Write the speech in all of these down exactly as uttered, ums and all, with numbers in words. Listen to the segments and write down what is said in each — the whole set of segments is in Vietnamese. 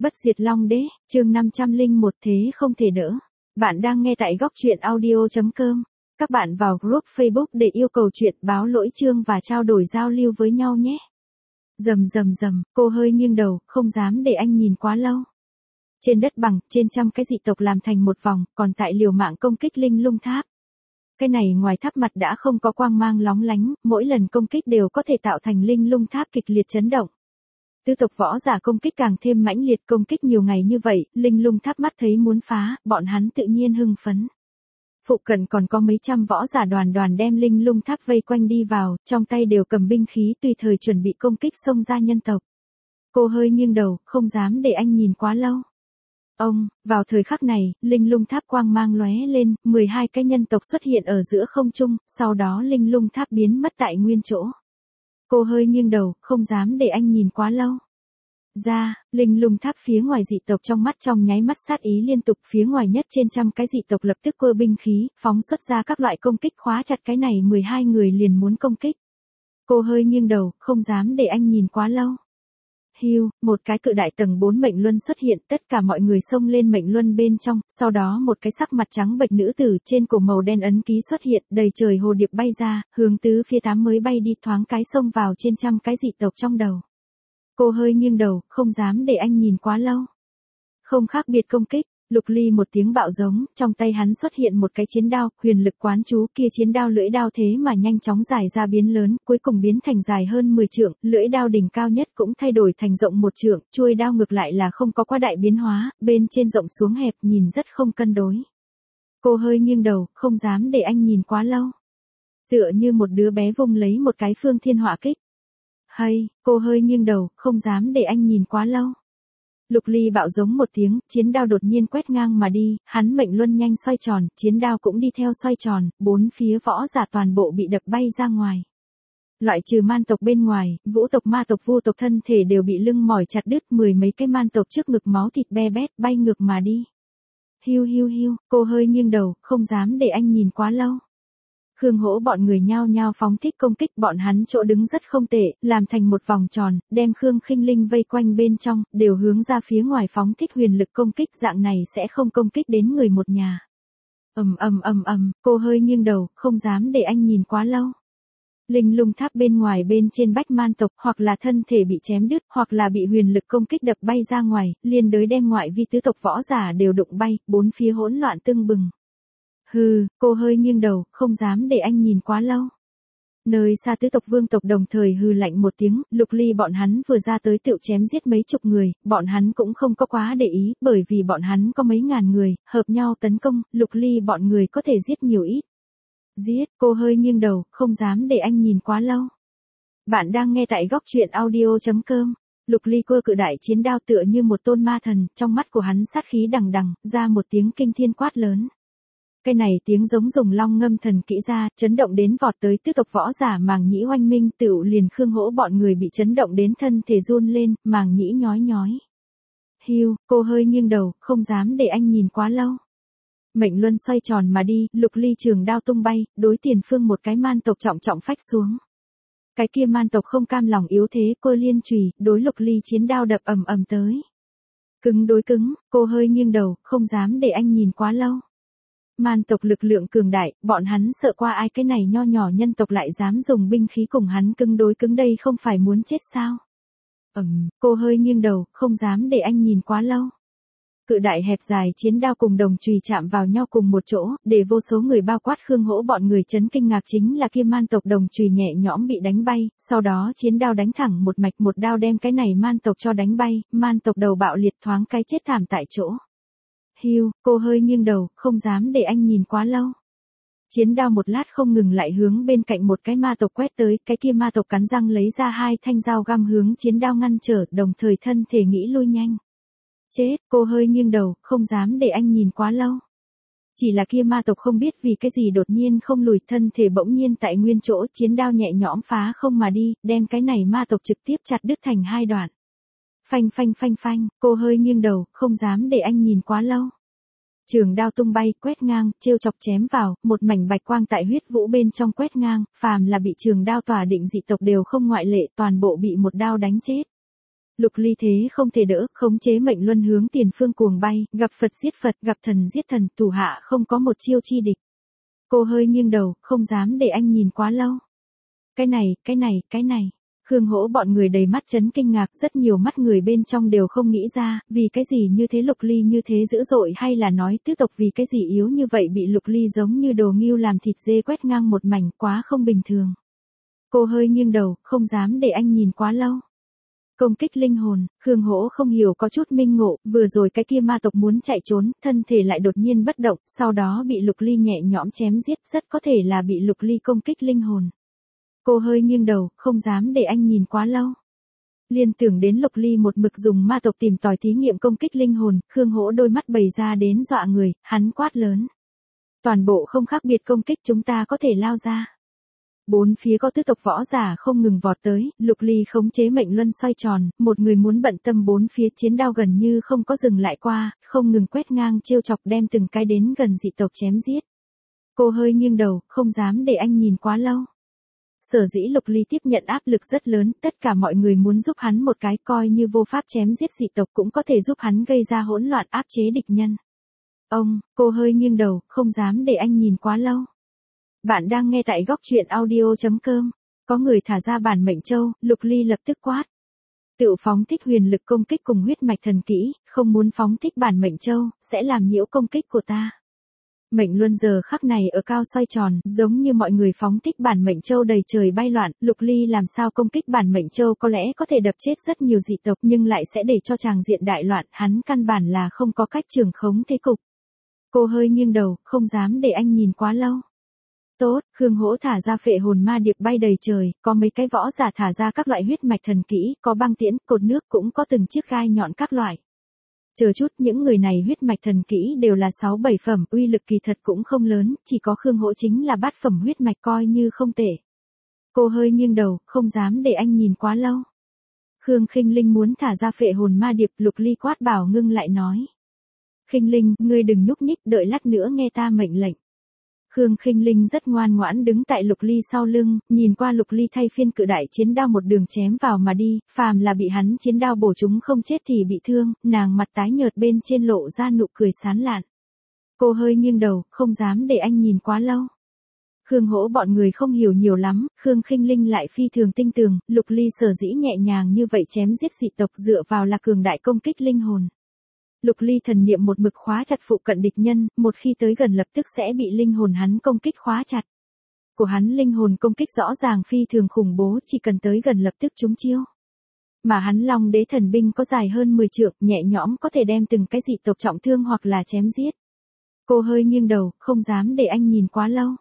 Bất diệt Long Đế, chương năm trăm lẻ một thế không thể đỡ. Bạn đang nghe tại góc truyện audio chấm com. Các bạn vào group Facebook để yêu cầu chuyện báo lỗi chương và trao đổi giao lưu với nhau nhé. Rầm rầm rầm, cô hơi nghiêng đầu, không dám để anh nhìn quá lâu. Trên đất bằng, trên trăm cái dị tộc làm thành một vòng, còn tại liều mạng công kích linh lung tháp. Cái này ngoài tháp mặt đã không có quang mang lóng lánh, mỗi lần công kích đều có thể tạo thành linh lung tháp kịch liệt chấn động. Tứ tộc võ giả công kích càng thêm mãnh liệt, công kích nhiều ngày như vậy, linh lung tháp mắt thấy muốn phá, bọn hắn tự nhiên hưng phấn. Phụ cận còn có mấy trăm võ giả đoàn đoàn đem linh lung tháp vây quanh đi vào, trong tay đều cầm binh khí tùy thời chuẩn bị công kích xông ra nhân tộc. Cô hơi nghiêng đầu, không dám để anh nhìn quá lâu. Ông, vào thời khắc này, linh lung tháp quang mang lóe lên, mười hai cái nhân tộc xuất hiện ở giữa không trung, sau đó linh lung tháp biến mất tại nguyên chỗ. Cô hơi nghiêng đầu, không dám để anh nhìn quá lâu. Ra, linh lung tháp phía ngoài dị tộc trong mắt trong nháy mắt sát ý liên tục, phía ngoài nhất trên trăm cái dị tộc lập tức quơ binh khí, phóng xuất ra các loại công kích khóa chặt cái này mười hai người liền muốn công kích. Cô hơi nghiêng đầu, không dám để anh nhìn quá lâu. Hiu, một cái cự đại tầng bốn mệnh luân xuất hiện, tất cả mọi người xông lên mệnh luân bên trong, sau đó một cái sắc mặt trắng bệch nữ tử trên cổ màu đen ấn ký xuất hiện, đầy trời hồ điệp bay ra, hướng tứ phía tám mới bay đi, thoáng cái xông vào trên trăm cái dị tộc trong đầu. Cô hơi nghiêng đầu, không dám để anh nhìn quá lâu. Không khác biệt công kích, Lục Ly một tiếng bạo giống, trong tay hắn xuất hiện một cái chiến đao, huyền lực quán chú, kia chiến đao lưỡi đao thế mà nhanh chóng dài ra biến lớn, cuối cùng biến thành dài hơn mười trượng, lưỡi đao đỉnh cao nhất cũng thay đổi thành rộng một trượng, chuôi đao ngược lại là không có quá đại biến hóa, bên trên rộng xuống hẹp, nhìn rất không cân đối. Cô hơi nghiêng đầu, không dám để anh nhìn quá lâu. Tựa như một đứa bé vung lấy một cái phương thiên hỏa kích. Hay, cô hơi nghiêng đầu, không dám để anh nhìn quá lâu. Lục Ly bạo giống một tiếng, chiến đao đột nhiên quét ngang mà đi, hắn mệnh luân nhanh xoay tròn, chiến đao cũng đi theo xoay tròn, bốn phía võ giả toàn bộ bị đập bay ra ngoài. Loại trừ man tộc bên ngoài, vũ tộc ma tộc vu tộc thân thể đều bị lưng mỏi chặt đứt, mười mấy cái man tộc trước ngực máu thịt be bét bay ngược mà đi. Hiu hiu hiu, cô hơi nghiêng đầu, không dám để anh nhìn quá lâu. Khương Hỗ bọn người nhao nhao phóng thích công kích, bọn hắn chỗ đứng rất không tệ, làm thành một vòng tròn, đem Khương Khinh Linh vây quanh bên trong, đều hướng ra phía ngoài phóng thích huyền lực công kích, dạng này sẽ không công kích đến người một nhà. Ầm ầm ầm ầm, cô hơi nghiêng đầu, không dám để anh nhìn quá lâu. Linh lung tháp bên ngoài bên trên bách man tộc, hoặc là thân thể bị chém đứt, hoặc là bị huyền lực công kích đập bay ra ngoài, liên đới đem ngoại vi tứ tộc võ giả đều đụng bay, bốn phía hỗn loạn tưng bừng. Hừ, cô hơi nghiêng đầu, không dám để anh nhìn quá lâu. Nơi xa tứ tộc vương tộc đồng thời hừ lạnh một tiếng, Lục Ly bọn hắn vừa ra tới tựu chém giết mấy chục người, bọn hắn cũng không có quá để ý, bởi vì bọn hắn có mấy ngàn người, hợp nhau tấn công, Lục Ly bọn người có thể giết nhiều ít. Giết, cô hơi nghiêng đầu, không dám để anh nhìn quá lâu. Bạn đang nghe tại góc truyện audio chấm com. Lục Ly cơ cự đại chiến đao tựa như một tôn ma thần, trong mắt của hắn sát khí đằng đằng, ra một tiếng kinh thiên quát lớn. Cái này tiếng giống dùng long ngâm thần kỹ ra, chấn động đến vọt tới tứ tộc võ giả màng nhĩ oanh minh, tựu liền Khương Hỗ bọn người bị chấn động đến thân thể run lên, màng nhĩ nhói nhói. Hiu, cô hơi nghiêng đầu, không dám để anh nhìn quá lâu. Mệnh luân xoay tròn mà đi, Lục Ly trường đao tung bay, đối tiền phương một cái man tộc trọng trọng phách xuống. Cái kia man tộc không cam lòng yếu thế, cô liên chùy, đối Lục Ly chiến đao đập ầm ầm tới. Cứng đối cứng, cô hơi nghiêng đầu, không dám để anh nhìn quá lâu. Man tộc lực lượng cường đại, bọn hắn sợ qua ai, cái này nho nhỏ nhân tộc lại dám dùng binh khí cùng hắn cứng đối cứng, đây không phải muốn chết sao? Ừm, um, cô hơi nghiêng đầu, không dám để anh nhìn quá lâu. Cự đại hẹp dài chiến đao cùng đồng chùy chạm vào nhau cùng một chỗ, để vô số người bao quát Khương Hỗ bọn người chấn kinh ngạc chính là kia man tộc đồng chùy nhẹ nhõm bị đánh bay, sau đó chiến đao đánh thẳng một mạch, một đao đem cái này man tộc cho đánh bay, man tộc đầu bạo liệt thoáng cái chết thảm tại chỗ. Hiu, cô hơi nghiêng đầu, không dám để anh nhìn quá lâu. Chiến đao một lát không ngừng lại hướng bên cạnh một cái ma tộc quét tới, cái kia ma tộc cắn răng lấy ra hai thanh dao găm hướng chiến đao ngăn trở, đồng thời thân thể nghĩ lui nhanh. Chết, cô hơi nghiêng đầu, không dám để anh nhìn quá lâu. Chỉ là kia ma tộc không biết vì cái gì đột nhiên không lùi, thân thể bỗng nhiên tại nguyên chỗ, chiến đao nhẹ nhõm phá không mà đi, đem cái này ma tộc trực tiếp chặt đứt thành hai đoạn. Phanh phanh phanh phanh, cô hơi nghiêng đầu, không dám để anh nhìn quá lâu. Trường đao tung bay, quét ngang, trêu chọc chém vào, một mảnh bạch quang tại huyết vũ bên trong quét ngang, phàm là bị trường đao tỏa định dị tộc đều không ngoại lệ, toàn bộ bị một đao đánh chết. Lục Ly thế không thể đỡ, khống chế mệnh luân hướng tiền phương cuồng bay, gặp Phật giết Phật, gặp thần giết thần, thủ hạ không có một chiêu chi địch. Cô hơi nghiêng đầu, không dám để anh nhìn quá lâu. Cái này, cái này, cái này. Khương Hỗ bọn người đầy mắt chấn kinh ngạc, rất nhiều mắt người bên trong đều không nghĩ ra, vì cái gì như thế Lục Ly như thế dữ dội, hay là nói tứ tộc vì cái gì yếu như vậy bị Lục Ly giống như đồ nghêu làm thịt dê quét ngang một mảnh, quá không bình thường. Cô hơi nghiêng đầu, không dám để anh nhìn quá lâu. Công kích linh hồn, Khương Hỗ không hiểu có chút minh ngộ, vừa rồi cái kia ma tộc muốn chạy trốn, thân thể lại đột nhiên bất động, sau đó bị Lục Ly nhẹ nhõm chém giết, rất có thể là bị Lục Ly công kích linh hồn. Cô hơi nghiêng đầu, không dám để anh nhìn quá lâu. Liên tưởng đến Lục Ly một mực dùng ma tộc tìm tòi thí nghiệm công kích linh hồn, Khương Hỗ đôi mắt bày ra đến dọa người, hắn quát lớn. Toàn bộ không khác biệt công kích chúng ta có thể lao ra. Bốn phía có tứ tộc võ giả không ngừng vọt tới, Lục Ly khống chế mệnh luân xoay tròn, một người muốn bận tâm bốn phía chiến đao gần như không có dừng lại qua, không ngừng quét ngang trêu chọc đem từng cái đến gần dị tộc chém giết. Cô hơi nghiêng đầu, không dám để anh nhìn quá lâu. Sở dĩ Lục Ly tiếp nhận áp lực rất lớn, tất cả mọi người muốn giúp hắn một cái, coi như vô pháp chém giết dị tộc cũng có thể giúp hắn gây ra hỗn loạn áp chế địch nhân. Ông, cô hơi nghiêng đầu, không dám để anh nhìn quá lâu. Bạn đang nghe tại góc truyện audio chấm com. Có người thả ra bản mệnh châu, Lục Ly lập tức quát. Tự phóng thích huyền lực công kích cùng huyết mạch thần kỹ, không muốn phóng thích bản mệnh châu, sẽ làm nhiễu công kích của ta. Mệnh luân giờ khắc này ở cao xoay tròn, giống như mọi người phóng thích bản mệnh châu đầy trời bay loạn, Lục Ly làm sao công kích bản mệnh châu có lẽ có thể đập chết rất nhiều dị tộc nhưng lại sẽ để cho tràng diện đại loạn, hắn căn bản là không có cách trường khống thế cục. Cô hơi nghiêng đầu, không dám để anh nhìn quá lâu. Tốt, Khương Hỗ thả ra phệ hồn ma điệp bay đầy trời, có mấy cái võ giả thả ra các loại huyết mạch thần kỹ, có băng tiễn, cột nước cũng có từng chiếc gai nhọn các loại. Chờ chút, những người này huyết mạch thần kỹ đều là sáu bảy phẩm, uy lực kỳ thật cũng không lớn, chỉ có Khương Hỗ chính là bát phẩm huyết mạch coi như không tệ. Cô hơi nghiêng đầu, không dám để anh nhìn quá lâu. Khương Khinh Linh muốn thả ra phệ hồn ma điệp, Lục Ly quát bảo ngưng lại nói. Khinh Linh, ngươi đừng nhúc nhích, đợi lát nữa nghe ta mệnh lệnh. Khương Khinh Linh rất ngoan ngoãn đứng tại Lục Ly sau lưng, nhìn qua Lục Ly thay phiên cự đại chiến đao một đường chém vào mà đi, phàm là bị hắn chiến đao bổ chúng không chết thì bị thương, nàng mặt tái nhợt bên trên lộ ra nụ cười sán lạn. Cô hơi nghiêng đầu, không dám để anh nhìn quá lâu. Khương Hỗ bọn người không hiểu nhiều lắm, Khương Khinh Linh lại phi thường tinh tường, Lục Ly sở dĩ nhẹ nhàng như vậy chém giết dị tộc dựa vào là cường đại công kích linh hồn. Lục Ly thần niệm một mực khóa chặt phụ cận địch nhân, một khi tới gần lập tức sẽ bị linh hồn hắn công kích khóa chặt. Của hắn linh hồn công kích rõ ràng phi thường khủng bố, chỉ cần tới gần lập tức trúng chiêu. Mà hắn Long Đế thần binh có dài hơn mười trượng, nhẹ nhõm có thể đem từng cái dị tộc trọng thương hoặc là chém giết. Cô hơi nghiêng đầu, không dám để anh nhìn quá lâu.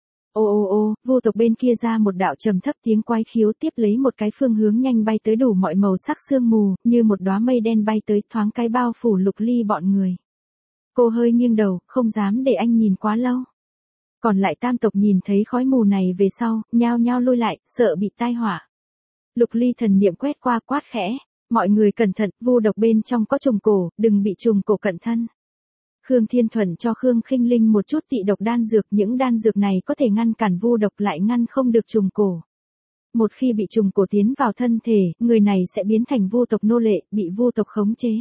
Ô ô ô, vô tộc bên kia ra một đạo trầm thấp tiếng quái khiếu, tiếp lấy một cái phương hướng nhanh bay tới đủ mọi màu sắc sương mù, như một đóa mây đen bay tới, thoáng cái bao phủ Lục Ly bọn người. Cô hơi nghiêng đầu, không dám để anh nhìn quá lâu. Còn lại tam tộc nhìn thấy khói mù này về sau, nhao nhao lui lại, sợ bị tai họa. Lục Ly thần niệm quét qua quát khẽ, mọi người cẩn thận, vu độc bên trong có trùng cổ, đừng bị trùng cổ cận thân. Khương Thiên Thuận cho Khương Khinh Linh một chút tị độc đan dược, những đan dược này có thể ngăn cản vu độc lại ngăn không được trùng cổ. Một khi bị trùng cổ tiến vào thân thể, người này sẽ biến thành vu tộc nô lệ, bị vu tộc khống chế.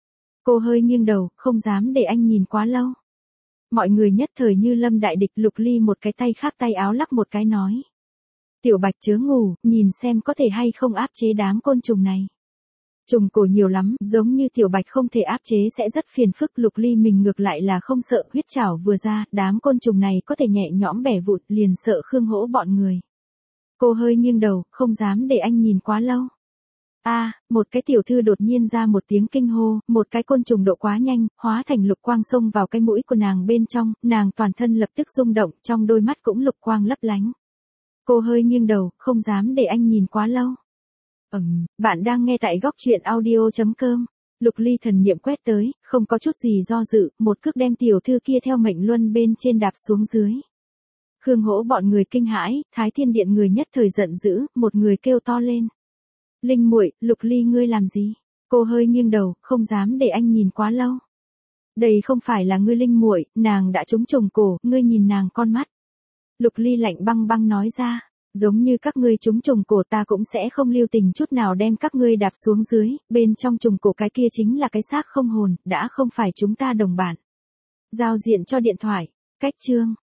Cô hơi nghiêng đầu, không dám để anh nhìn quá lâu. Mọi người nhất thời như lâm đại địch, Lục Ly một cái tay khác tay áo lắc một cái nói. Tiểu Bạch chớ ngủ, nhìn xem có thể hay không áp chế đám côn trùng này. Trùng cổ nhiều lắm, giống như Tiểu Bạch không thể áp chế sẽ rất phiền phức, Lục Ly mình ngược lại là không sợ, huyết trảo vừa ra, đám côn trùng này có thể nhẹ nhõm bẻ vụn, liền sợ Khương Hỗ bọn người. Cô hơi nghiêng đầu, không dám để anh nhìn quá lâu. A, à, một cái tiểu thư đột nhiên ra một tiếng kinh hô, một cái côn trùng độ quá nhanh, hóa thành lục quang xông vào cái mũi của nàng bên trong, nàng toàn thân lập tức rung động, trong đôi mắt cũng lục quang lấp lánh. Cô hơi nghiêng đầu, không dám để anh nhìn quá lâu. Ừm, bạn đang nghe tại góc truyện audio chấm com. Lục Ly thần niệm quét tới, không có chút gì do dự, một cước đem tiểu thư kia theo mệnh luân bên trên đạp xuống dưới. Khương Hỗ bọn người kinh hãi, Thái Thiên Điện người nhất thời giận dữ, một người kêu to lên. Linh muội, Lục Ly ngươi làm gì? Cô hơi nghiêng đầu, không dám để anh nhìn quá lâu. Đây không phải là ngươi Linh muội, nàng đã trúng trùng cổ, ngươi nhìn nàng con mắt. Lục Ly lạnh băng băng nói ra, Giống như các ngươi trúng trùng cổ ta cũng sẽ không lưu tình chút nào đem các ngươi đạp xuống dưới, bên trong trùng cổ cái kia chính là cái xác không hồn, đã không phải chúng ta đồng bạn. Giao diện cho điện thoại, cách chương.